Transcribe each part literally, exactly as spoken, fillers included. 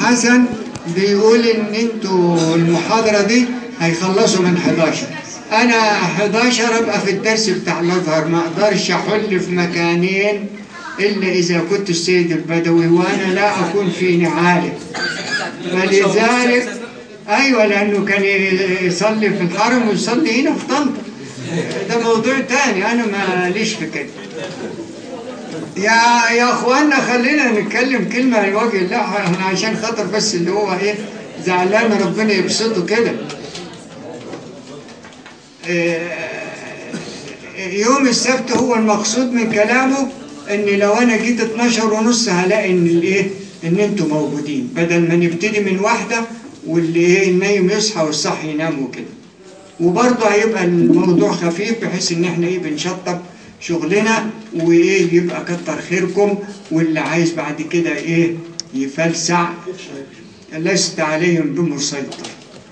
حسن بيقول ان انتوا المحاضرة دي هيخلصوا من حداشر. انا حداشر ابقى في الدرس بتاع الازهر، ما اقدرش احل في مكانين الا اذا كنت السيد البدوي وانا لا اكون في نعاله. فلذلك ايوه، لانه كان يصلي في الحرم ويصلي هنا في طنطا، ده موضوع تاني، انا ماليش في كده. يا يا اخوانا خلينا نتكلم كلمه لوجه الله، احنا عشان خاطر بس اللي هو ايه زعلان ربنا يبسطه كده. يوم السبت هو المقصود من كلامه ان لو انا جيت اتناشر ونص هلاقي ان الايه ان انتوا موجودين، بدل ما نبتدي من واحده واللي ايه النايم يصحى والصح ينام وكده. وبرضه هيبقى الموضوع خفيف بحيث ان احنا ايه بنشطب شغلنا وايه يبقى كتر خيركم، واللي عايز بعد كده ايه يفلسع لست عليهم بمسيطر.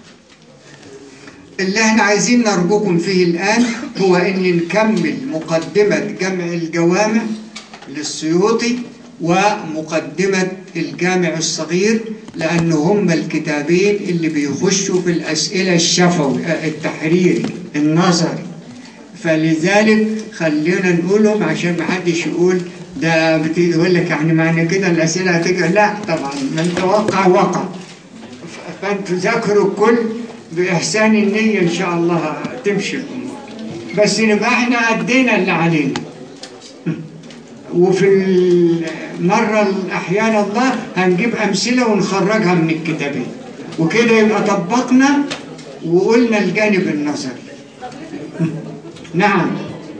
اللي احنا عايزين نرجوكم فيه الآن هو ان نكمل مقدمة جمع الجوامع للسيوطي ومقدمة الجامع الصغير، لأن هم الكتابين اللي بيخشوا في الأسئلة الشفوي التحريري النظري. فلذلك خلينا نقولهم عشان ما حدش يقول ده بتقول لك يعني معنى كده الأسئلة هتيجي. لا طبعا، من توقع وقع. فانتوا ذاكروا الكل بإحسان النية إن شاء الله تمشي الأمور، بس نبقى احنا أدينا اللي علينا. وفي المرة الأحيان الله هنجيب أمثلة ونخرجها من الكتابين، وكده يبقى طبقنا وقلنا الجانب النظري. نعم،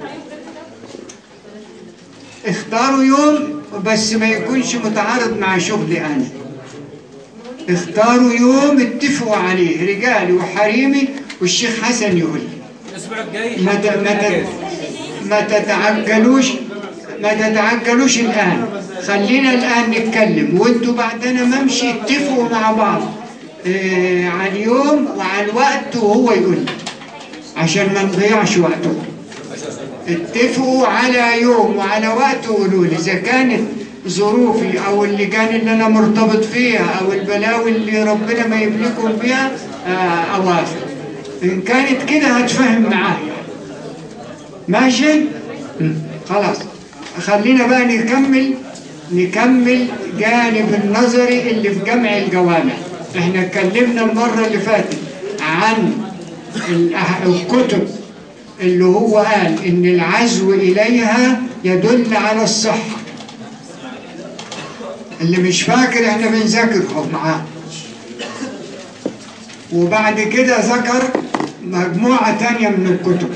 اختاروا يوم بس ما يكونش متعارض مع شغلي أنا. اختاروا يوم اتفقوا عليه رجالي وحريمي، والشيخ حسن يقول لي الأسبوع الجاي ما ما تتعجلوش ما تتعجلوش الآن، خلينا الآن نتكلم وانتوا بعدنا ممشي اتفقوا مع بعض اه على اليوم وعلى الوقت، وهو يقول لي عشان ما نضيعش وقتكم. اتفقوا على يوم وعلى وقت وقولوا لي إذا كانت ظروفي أو اللجان اللي أنا مرتبط فيها أو البلاوي اللي ربنا ما يبليكم بيها اه أوافق. إن كانت كده هتفهم معايا ماشي؟ خلاص، خلينا بقى نكمل نكمل جانب النظري اللي في جمع الجوامع. احنا اتكلمنا المرة اللي فاتت عن الكتب اللي هو قال ان العزو اليها يدل على الصحة. اللي مش فاكر احنا بنذاكر معاه. وبعد كده ذكر مجموعة تانية من الكتب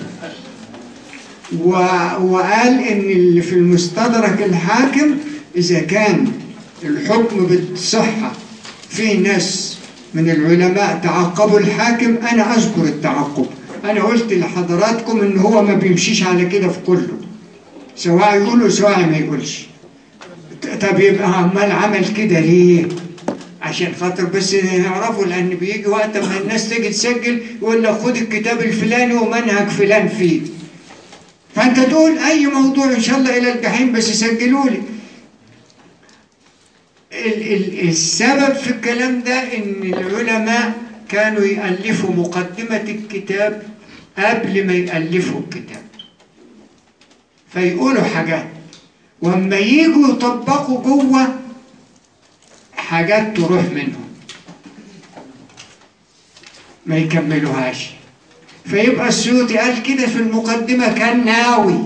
وقال ان اللي في المستدرك الحاكم اذا كان الحكم بالصحة في ناس من العلماء تعقبوا الحاكم، انا اذكر التعقب. انا قلت لحضراتكم ان هو ما بيمشيش على كده في كله، سواء يقولوا سواء ما يقولش. طب يبقى عمال عمل كده ليه؟ عشان خاطر بس نعرفوا، لان بيجي وقت ما الناس تيجي تسجل يقول لك خد الكتاب الفلاني ومنهج فلان فيه، فانت تقول اي موضوع ان شاء الله الى الجحيم بس سجلوا لي. السبب في الكلام ده ان العلماء كانوا يألفوا مقدمة الكتاب قبل ما يألفوا الكتاب، فيقولوا حاجات واما ييجوا يطبقوا جوه حاجات تروح منهم ما يكملوهاش. فيبقى السيوطي قال كده في المقدمة كان ناوي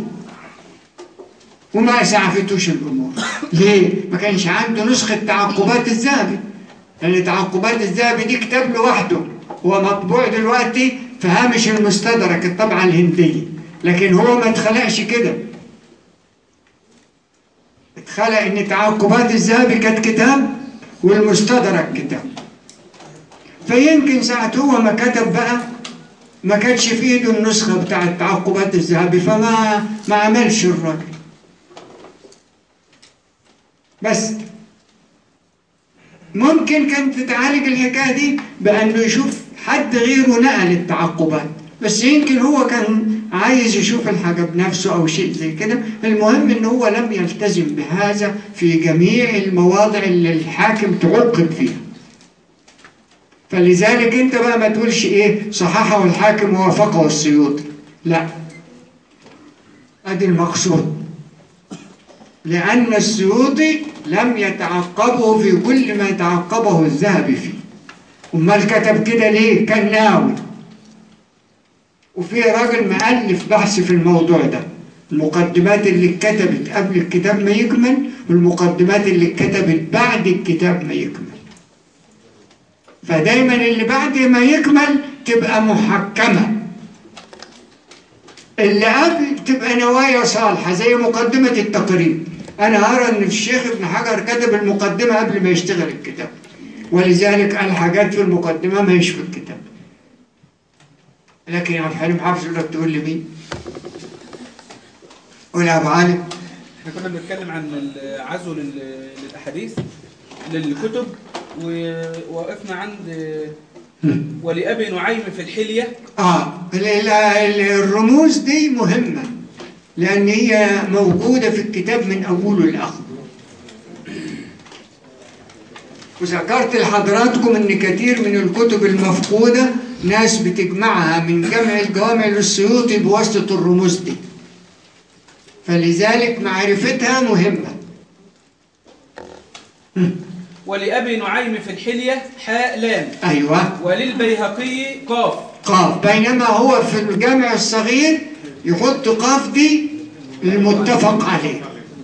وما سعفتوش الأمور. ليه؟ ما كانش عنده نسخة تعقبات الذهبي، لأن تعقبات الذهبي دي كتاب لوحده، هو مطبوع دلوقتي في هامش المستدرك الطبعة الهندية، لكن هو ما اتخلقش كده. اتخلق إن تعقبات الذهبي كانت كتاب والمستدرك كتاب. فيمكن ساعة هو ما كتب بقى ما كانش في ايده النسخة بتاع التعقبات الذهبي، فما ما عملش الراجل. بس ممكن كانت تتعالج الحكاية دي بأنه يشوف حد غيره نقل التعقبات، بس يمكن هو كان عايز يشوف الحاجة بنفسه أو شيء زي كده. المهم إن هو لم يلتزم بهذا في جميع المواضع اللي الحاكم تعقب فيها. فلذلك انت بقى ما تقولش ايه صححه الحاكم ووافقه السيوطي، لا، ادي المقصود، لان السيوطي لم يتعقبه في كل ما تعقبه الذهبي فيه. امال كتب كده ليه؟ كان ناوي. وفي راجل مؤلف بحث في الموضوع ده، المقدمات اللي اتكتبت قبل الكتاب ما يكمل والمقدمات اللي اتكتبت بعد الكتاب ما يكمل. فدايما اللي بعد ما يكمل تبقى محكمة، اللي قبل تبقى نوايا صالحة زي مقدمة التقريب. أنا أرى أن الشيخ ابن حجر كتب المقدمة قبل ما يشتغل الكتاب، ولذلك قال حاجات في المقدمة ما هيش في الكتاب. لكن يا عبد الحليم حافظ يقول لك تقول لي مين؟ قول يا أبو علي. احنا كنا بنتكلم عن العزو للأحاديث للكتب، ووقفنا عند ولأبي نعيم في الحلية. آه الرموز دي مهمة لأن هي موجودة في الكتاب من أوله لآخره. وذكرت لحضراتكم إن كثير من الكتب المفقودة ناس بتجمعها من جمع الجوامع للسيوطي بواسطة الرموز دي، فلذلك معرفتها مهمة. ولأبي نعيم في الحلية حاء لام. أيوة. وللبيهقي قاف. قاف، بينما هو في الجامع الصغير يحط قاف دي المتفق عليه.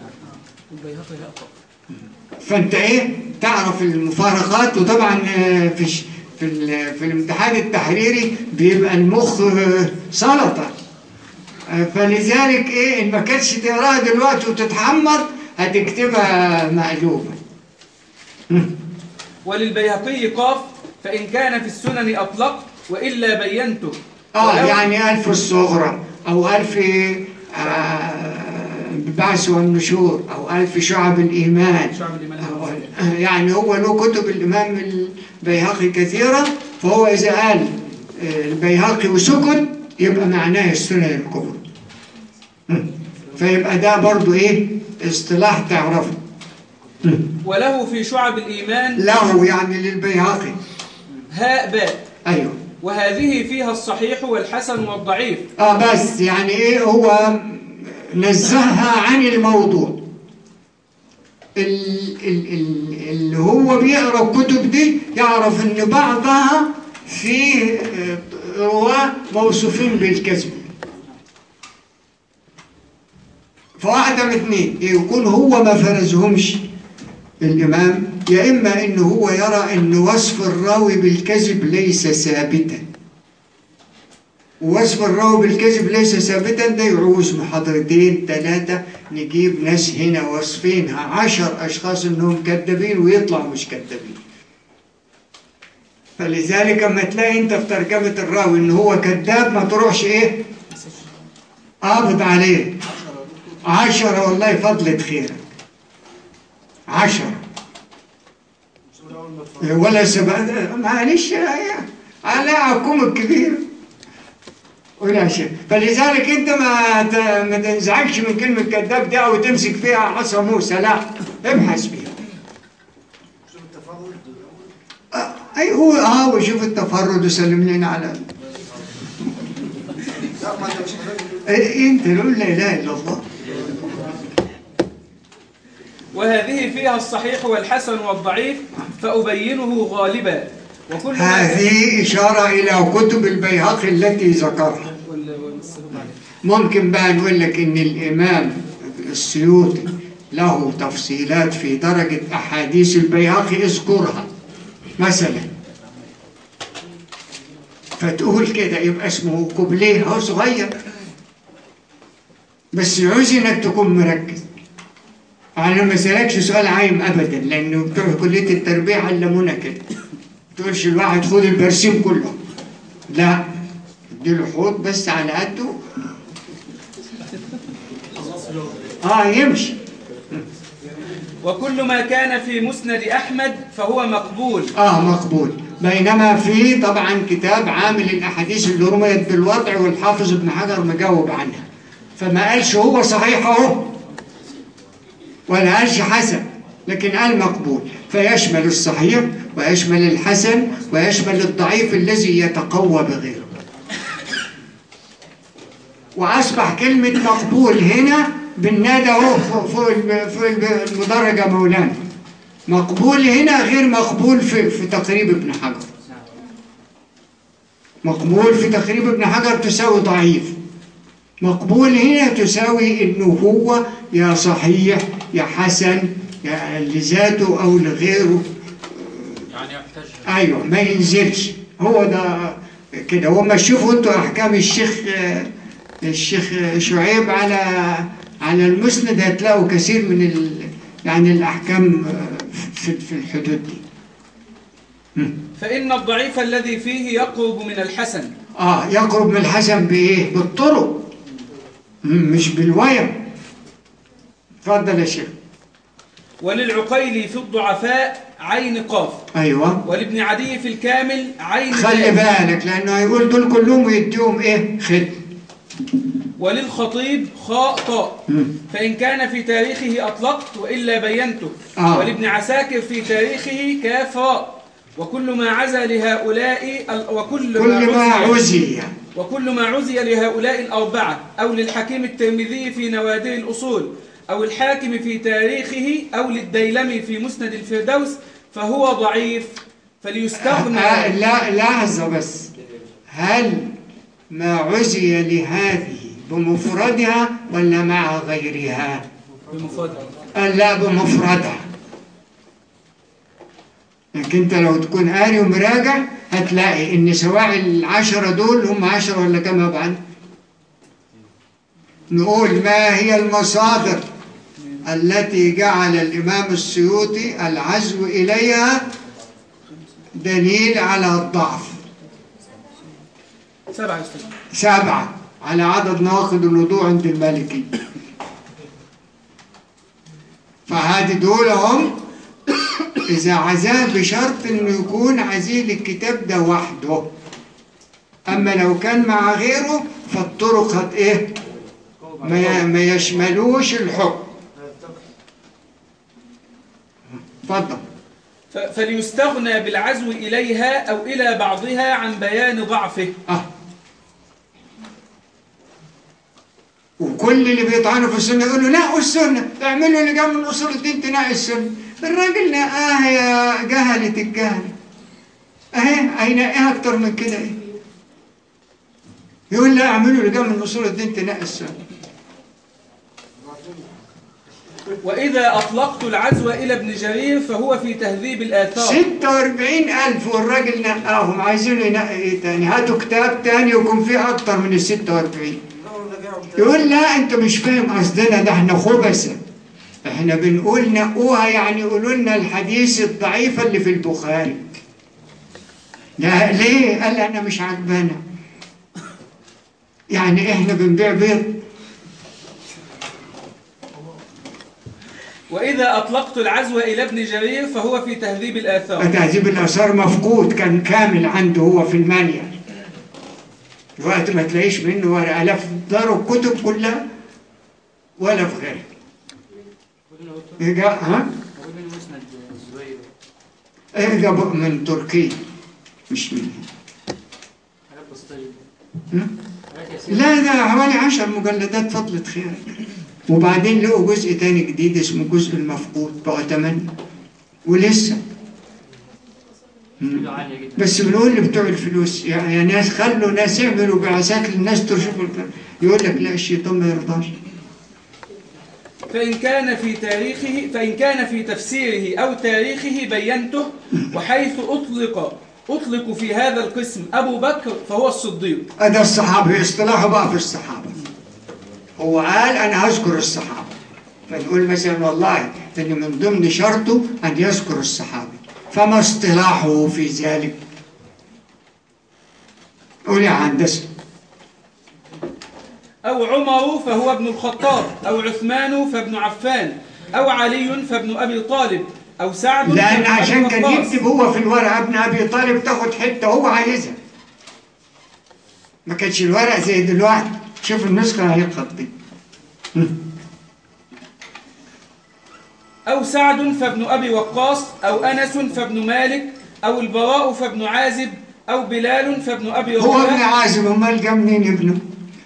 فأنت إيه تعرف المفارقات. وطبعا في في في الامتحان التحريري بيبقى المخ سلطة، فلذلك إيه إن ما كانتش تقراها دلوقتي وتتحمر هتكتبها مقلوبة. وللبيهقي قاف فإن كان في السنن أطلقت وإلا بينته. آه يعني ألف الصغرى أو ألف آه البعث والنشور أو ألف شعب الإيمان، شعب الإيمان أو يعني هو له كتب الإمام البيهقي كثيرة، فهو إذا قال البيهقي وسكت يبقى معناه السنن الكبرى. فيبقى ده برضو إيه اصطلاح تعرفه. وله في شعب الإيمان له يعني للبيهقي هاء باء. أيوه. وهذه فيها الصحيح والحسن والضعيف. آه بس يعني إيه هو نزهها عن الموضوع. اللي هو بيقرأ الكتب دي يعرف إن بعضها فيه رواه موصوفين بالكذب. فواحدة من اثنين، يكون هو ما فرزهمش الإمام، يا إما إنه هو يرى إن وصف الراوي بالكذب ليس ثابتا. ووصف الراوي بالكذب ليس ثابتا ده يعوز محاضرتين ثلاثة نجيب ناس هنا وصفينها عشر أشخاص إنهم كذابين ويطلعوا مش كذابين. فلذلك أما تلاقي أنت في ترجمة الراوي إن هو كذاب ما تروحش إيه قابض عليه. عشرة والله فضلت خيرك، عشرة ولا سبعة معلش على عكوم الكبير ولا شيء. فلذلك انت ما ما تنزعجش من كلمة كذاب دي او تمسك فيها عصا موسى، لا ابحث فيها. شوف التفرد اه ايوه اه وشوف التفرد وسلم لنا على لا ما انت مش إيه انت قول لا اله الا الله. وهذه فيها الصحيح والحسن والضعيف فأبينه غالبا. وكل هذه إشارة إلى كتب البيهقي التي ذكرها. ممكن بقى نقول لك إن الإمام السيوطي له تفصيلات في درجة أحاديث البيهقي اذكرها مثلا، فتقول كده يبقى اسمه قبليه هو صغير، بس يعوز إنك تكون مركز. أنا ما سألكش سؤال عايم أبدا، لأنه بتوع كلية التربية علمونا كده. ما تقولش الواحد خد البرسيم كله، لا اديله حوض بس على قده اه يمشي. وكل ما كان في مسند أحمد فهو مقبول. اه مقبول. بينما في طبعا كتاب عامل الأحاديث اللي رميت بالوضع والحافظ ابن حجر مجاوب عنها، فما قالش هو صحيح اهو ولا قالش حسن، لكن قال مقبول. فيشمل الصحيح ويشمل الحسن ويشمل الضعيف الذي يتقوى بغيره. وأصبح كلمة مقبول هنا بالنادى اهو فوق المدرجة مولانا. مقبول هنا غير مقبول في, في تقريب ابن حجر. مقبول في تقريب ابن حجر تساوي ضعيف، مقبول هنا تساوي انه هو يا صحيح يا حسن يا لذاته او لغيره، يعني يحتاج ايوه ما ينزلش. هو ده كده. وما تشوفوا انتوا احكام الشيخ الشيخ شعيب على على المسند هتلاقوا كثير من ال يعني الاحكام في في الحدود دي. فإن الضعيف الذي فيه يقرب من الحسن. اه يقرب من الحسن بايه؟ بالطرق مش بالويم. اتفضل يا شيخ. وللعقيلي في الضعفاء عين قاف. ايوه. ولابن عدي في الكامل عين خلي بالك لانه هيقول دول كلهم ويديهم ايه؟ خد. وللخطيب خاء طاء. فإن كان في تاريخه أطلقت وإلا بينته. آه. ولابن عساكر في تاريخه كاف راء. وكل ما عزى لهؤلاء وكل كل ما, ما عزي عزي وكل ما عزي لهؤلاء الأربعة أو للحكيم الترمذي في نوادر الأصول أو الحاكم في تاريخه أو للديلمي في مسند الفردوس فهو ضعيف فليستغنى. آه لا لحظة بس. هل ما عزي لهذه بمفردها ولا مع غيرها؟ بمفردها. آه لا بمفردها. لكن انت لو تكون قاري ومراجع هتلاقي ان سواء العشرة دول هم عشرة ولا كم بعد. نقول ما هي المصادر التي جعل الإمام السيوطي العزو إليها دليل على الضعف؟ سبعة أستاذ. سبعة على عدد نواقض الوضوء عند المالكي. فهذه دول هم إذا عزاه بشرط إنه يكون عزيل الكتاب ده وحده. أما لو كان مع غيره فالطرق هت إيه؟ ما يشملوش الحكم. اتفضل. فليستغنى بالعزو إليها أو إلى بعضها عن بيان ضعفه. آه. وكل اللي بيطعنوا في السنة يقولوا نقوا السنة، اعملوا اللي جاب من أصول الدين تنقي السنة. الراجل نقاها يا جهلة الجهل. أهي هينقيها أكتر من كده إيه؟ يقول لا اعملوا اللي جاب من أصول الدين تنقي السنة. وإذا أطلقت العزو إلى ابن جرير فهو في تهذيب الآثار. ستة وأربعين ألف والراجل نقاهم. عايزين ينقي إيه تاني؟ هاتوا كتاب تاني يكون فيه أكتر من الستة وأربعين. يقول لا أنت مش فاهم قصدنا، ده احنا خبثة. احنا بنقول نقوها يعني يقولوا لنا الحديث الضعيفة اللي في البخاري. لا ليه؟ قال أنا مش عجبانا. يعني احنا بنبيع بيض. وإذا أطلقت العزو إلى ابن جرير فهو في تهذيب الآثار. تهذيب الآثار مفقود، كان كامل عنده هو في المانيا. الوقت ما تلاقيش منه ولا ألاف دار الكتب كلها ولا في غيره. إيه ها؟ إيه جاب من تركيا مش من هنا. لا ده حوالي عشر مجلدات فضلت خير. وبعدين لقوا جزء تاني جديد اسمه جزء المفقود بقى تمانية ولسه. بس بنقول اللي بتوع الفلوس يعني يا ناس خلوا ناس يعملوا بعثات للناس تشوف يقول لك لا الشيطان ما يرضاش. فإن كان في تاريخه فإن كان في تفسيره أو تاريخه بينته. وحيث أطلق أطلق في هذا القسم أبو بكر فهو الصديق. هذا الصحابي اصطلاحه بقى في الصحابة. هو قال أنا هذكر الصحابة. فنقول مثلا والله إن من ضمن شرطه أن يذكر الصحابة. فما اصطلاحه في ذلك؟ قول يا هندسة. أو عمر فهو ابن الخطاب أو عثمان فابن عفان أو علي فابن أبي طالب أو سعد. لأن عشان كان يكتب هو في الورقة ابن أبي طالب تاخد حتة هو عايزها. ما كانش الورق زي دلوقتي. شوف النسخة هي خطي. أو سعد فابن أبي وقاص، أو أنس فابن مالك، أو البراء فابن عازب، أو بلال فابن أبي هو ابن رباح. عازب، امال جاب منين ابنه؟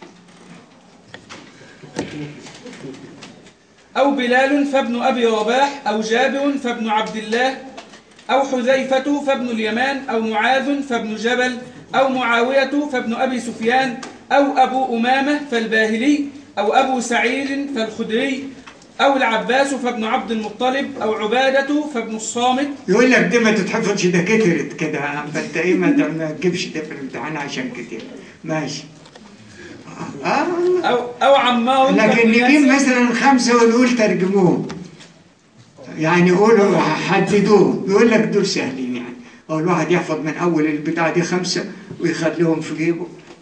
أو بلال فابن أبي رباح، أو جابر فابن عبد الله، أو حذيفة فابن اليمان، أو معاذ فابن جبل، أو معاوية فابن أبي سفيان، أو أبو أمامة فالباهلي، أو أبو سعيد فالخدري، أو العباس فابن عبد المطلب، أو عبادة فابن الصامت. يقول لك دي ما تتحفظش، ده كترت كده، فانت ايه ما ما تجيبش ده في الامتحان عشان كتير. ماشي. اه أو أو عمار لكن فابن نجيب ياسر. مثلا خمسه ونقول ترجموهم، يعني قولوا حددوهم، يقول لك دول سهلين يعني. هو الواحد يحفظ من اول البتاع دي خمسه ويخليهم في جيبه.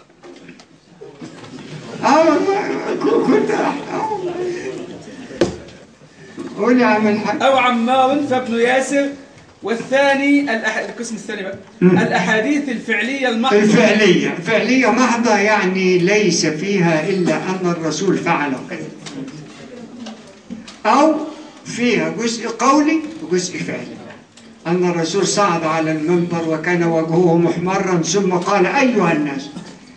اه والله كنت اه قول يا عم الحاج. أو عمار فابن ياسر. والثاني الأح... القسم الثاني بقى مم. الأحاديث الفعلية المحضة. الفعلية فعلية محضة، يعني ليس فيها إلا أن الرسول فعل كذا، أو فيها جزء قولي وجزء فعلي. أن الرسول صعد على المنبر وكان وجهه محمرا ثم قال أيها الناس،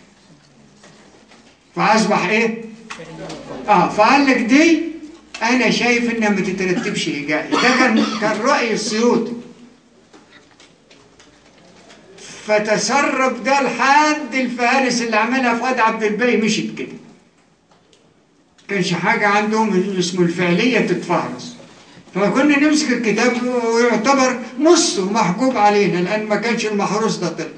فأصبح إيه؟ آه فقال لك دي أنا شايف إنها ما تترتبش إيجابي. ده كان كان رأي السيوطي، فتسرب ده لحد الفهارس اللي عملها فؤاد عبد الباقي مشيت كده. كانش حاجة عندهم اسمه الفعلية تتفهرس، فكنا نمسك الكتاب ويعتبر نصه محجوب علينا لأن ما كانش المحروس ده طلع.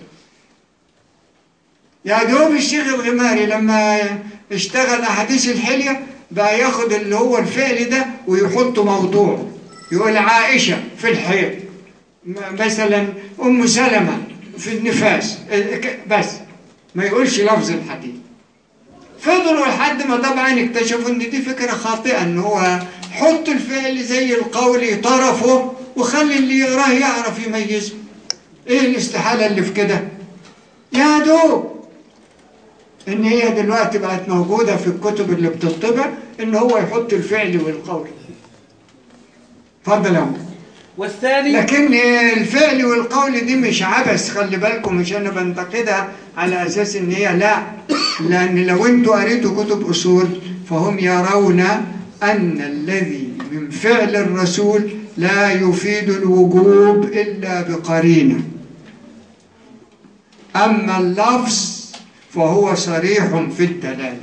يا دوب الشيخ الغماري لما اشتغل أحاديث الحلية بقى ياخد اللي هو الفعل ده ويحطه موضوع، يقول عائشة في الحيض مثلا، أم سلمة في النفاس، بس ما يقولش لفظ الحديث. فضلوا لحد ما طبعا اكتشفوا ان دي فكرة خاطئة، ان هو حط الفعل زي القول طرفه وخلي اللي يقراه يعرف يميزه. ايه الاستحالة اللي في كده؟ يا دوب ان هي دلوقتي بقت موجودة في الكتب اللي بتطبع ان هو يحط الفعل والقول. اتفضل يا عم. والثاني لكن الفعل والقول دي مش عبث، خلي بالكم، مش انا بنتقدها على اساس ان هي لا، لان لو انتوا قريتوا كتب اصول فهم يرون ان الذي من فعل الرسول لا يفيد الوجوب الا بقرينه، اما اللفظ فهو صريح في الدلاله.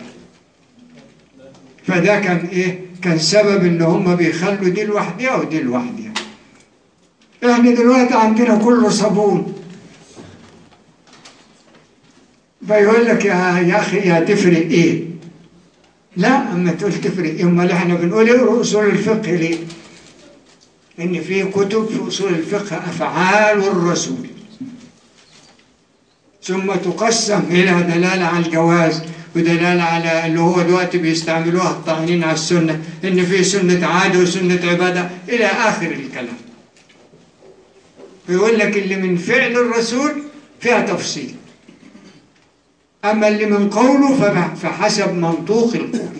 فده كان ايه؟ كان سبب ان هم بيخلوا دي لوحدها ودي لوحدها. احنا دلوقتي عندنا كله صابون، فيقول لك يا يا اخي يا تفرق ايه؟ لا، اما تقول تفرق ايه؟ امال احنا بنقول ايه اصول الفقه ليه؟ ان في كتب في اصول الفقه افعال الرسول، ثم تقسم الى دلاله على الجواز ودلاله على اللي هو دلوقتي بيستعملوها الطاعنين على السنه، ان في سنه عاده وسنه عباده الى اخر الكلام. يقول لك اللي من فعل الرسول فيها تفصيل، أما اللي من قوله فحسب منطوق القول.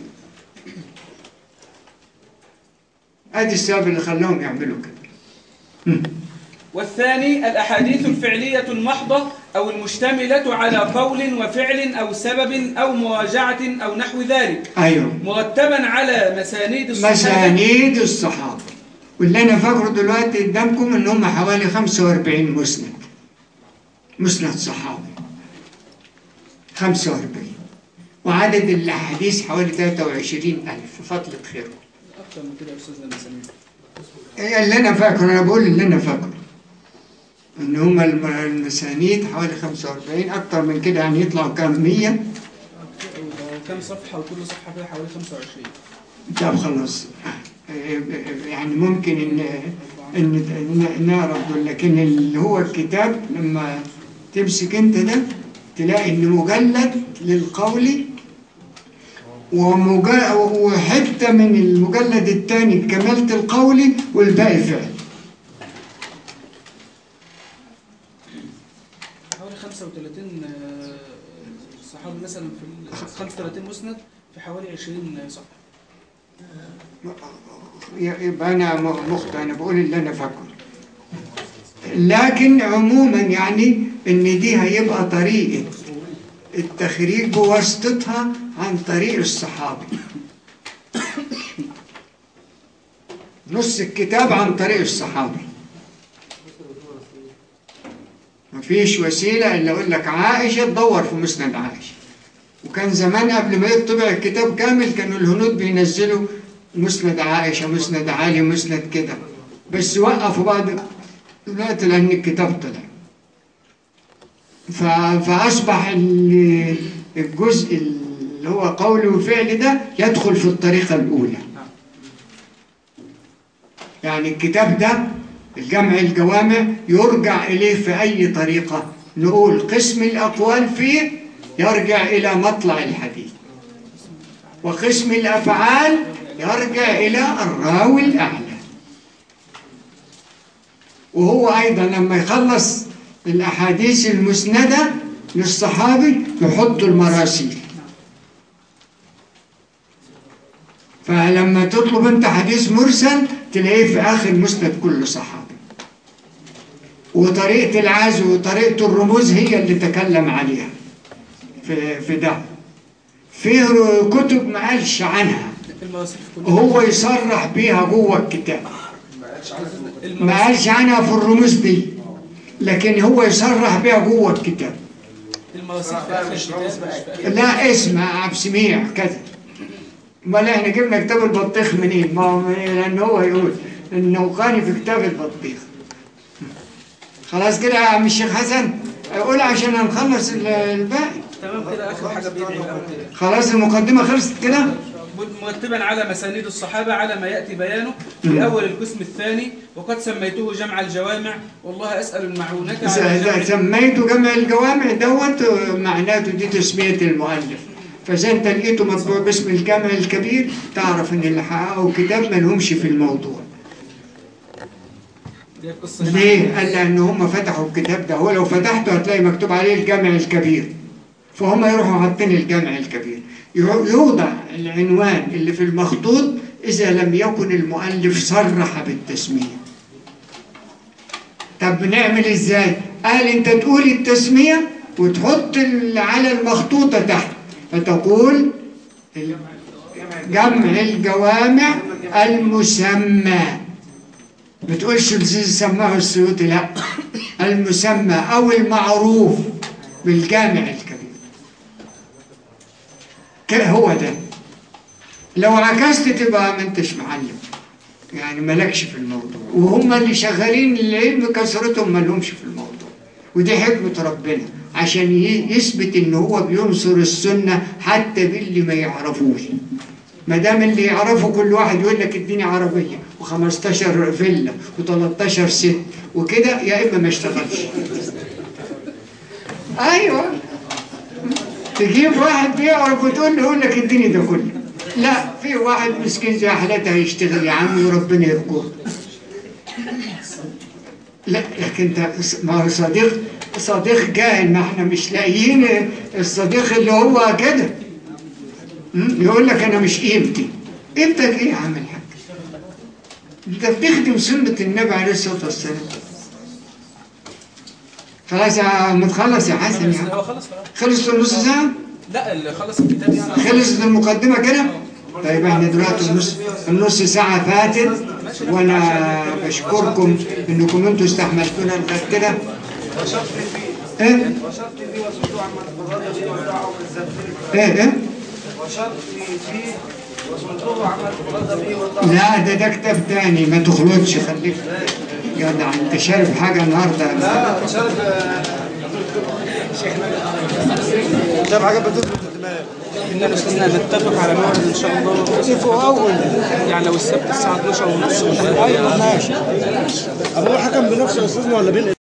هذا السبب اللي خلاهم يعملوا كده. والثاني الأحاديث الفعلية المحضة أو المشتملة على قول وفعل أو سبب أو مراجعة أو نحو ذلك. أيوه. مرتبا على مسانيد الصحابة. مسانيد الصحابة، واللي أنا فاكره دلوقتي قدامكم إن هم حوالي خمسة وأربعين مسند، مسند صحابي خمسة وأربعين، وعدد الأحاديث حوالي ثلاثة وعشرين ألف، فضل خيركم. أكثر من كده يا أستاذنا مسانيد. إيه اللي أنا فاكره؟ أنا بقول اللي أنا فاكره إن هم المسانيد حوالي خمسة وأربعين، أكتر من كده يعني يطلعوا كام؟ مية؟ كم صفحة وكل صفحة فيها حوالي خمسة وعشرين. طب خلاص، يعني ممكن إن إن نعرف دول، لكن اللي هو الكتاب لما تمسك أنت ده تلاقي إن مجلد للقول وحتة من المجلد الثاني كمالة القول والباقي فعل. حوالي خمسة وثلاثين صحابي مثلا في خمسة وثلاثين مسند في حوالي عشرين صفحة. يبقى أنا مخطئ، أنا بقول اللي أنا فاكره. لكن عموما يعني إن دي هيبقى طريقة التخريج بواسطتها عن طريق الصحابي. نص الكتاب عن طريق الصحابي، مفيش وسيلة إلا أقول لك عائشة تدور في مسند عائشة. وكان زمان قبل ما يطبع الكتاب كامل كانوا الهنود بينزلوا مسند عائشة، مسند علي، مسند كده، بس وقفوا بعد دلوقتي لأن الكتاب طلع. فأصبح الجزء اللي هو قول وفعل ده يدخل في الطريقة الأولى. يعني الكتاب ده الجمع الجوامع يرجع إليه في أي طريقة، نقول قسم الأقوال فيه يرجع إلى مطلع الحديث، وقسم الأفعال يرجع إلى الراوي الأعلى. وهو أيضا لما يخلص الأحاديث المسندة للصحابي يحط المراسيل. فلما تطلب أنت حديث مرسل تلاقيه في آخر مسند كل صحابي. وطريقة العزو وطريقة الرموز هي اللي تكلم عليها في في ده. في كتب ما قالش عنها، هو يصرح بيها جوه الكتاب. ما قالش عنها في الرموز دي، لكن هو يصرح بيها جوه الكتاب. لا اسمع عبد السميع كذا. امال احنا جبنا كتاب البطيخ منين؟ ما هو لان هو يقول النوقاني في كتاب البطيخ. خلاص كده يا عم الشيخ حسن، قول عشان هنخلص الباقي. تمام كده. اخر حاجه بيدعي خلاص المقدمه خلصت كده. مرتبا على مسانيد الصحابه على ما ياتي بيانه في اول القسم الثاني، وقد سميته جمع الجوامع، والله اسال المعونه على إذا سميته جمع الجوامع دوت معناته دي تسميه المؤلف. فإذا أنت لقيته مطبوع باسم الجامع الكبير تعرف إن اللي حققوا كتاب ما لهمش في الموضوع. ليه؟ قال لأن هم فتحوا الكتاب ده، هو لو فتحته هتلاقي مكتوب عليه الجامع الكبير، فهم يروحوا حاطين الجامع الكبير. يوضع العنوان اللي في المخطوط إذا لم يكن المؤلف صرح بالتسمية. طب نعمل إزاي؟ قال أنت تقول التسمية وتحط على المخطوطة تحت، فتقول جمع الجوامع المسمى. ما تقولش سماه السيوطي، لا، المسمى أو المعروف بالجامع الكبير. هو ده. لو عكست تبقى ما انتش معلم، يعني مالكش في الموضوع. وهم اللي شغالين العلم كثرتهم ما لهمش في الموضوع. ودي حكمة ربنا عشان يثبت ان هو بينصر السنة حتى باللي ما يعرفوش. ما دام اللي يعرفه كل واحد يقول لك اديني عربية وخمستاشر فيلا وتلتاشر ست وكده، يا اما ما اشتغلش. ايوه، تجيب واحد بيعرف وتقول له يقول لك اديني ده كله. لا، في واحد مسكين زي حالتها يشتغل يا عم وربنا يرقوه. لا، لكن ده ما هو صديق صديق جاهل، ما احنا مش لاقيين الصديق اللي هو كده يقول لك انا مش قيمتي. قيمتك ايه يا عم الحاج؟ انت بتخدم سنة النبي عليه الصلاة والسلام. خلاص يا متخلص يا حسن يا عم. خلص النص ساعة؟ لا، اللي خلص الكتاب يعني خلصت المقدمة كده؟ طيب احنا دلوقتي النص النص ساعة فاتت، وانا بشكركم انكم انتوا استحملتونا لغاية كده. ايه؟ ايه ايه؟ لا، ده ده كتاب تاني، ما تخلطش، خليك جدع. انت شارب حاجة النهارده؟ لا، شارب شارب حاجة بتظبط الدماغ. إننا استاذنا نتفق على موعد إن شاء الله. اتفقوا أول يعني لو السبت الساعة اتناشر ونص. أيوة ماشي. أبو حكم بنفسه يا أستاذنا ولا بين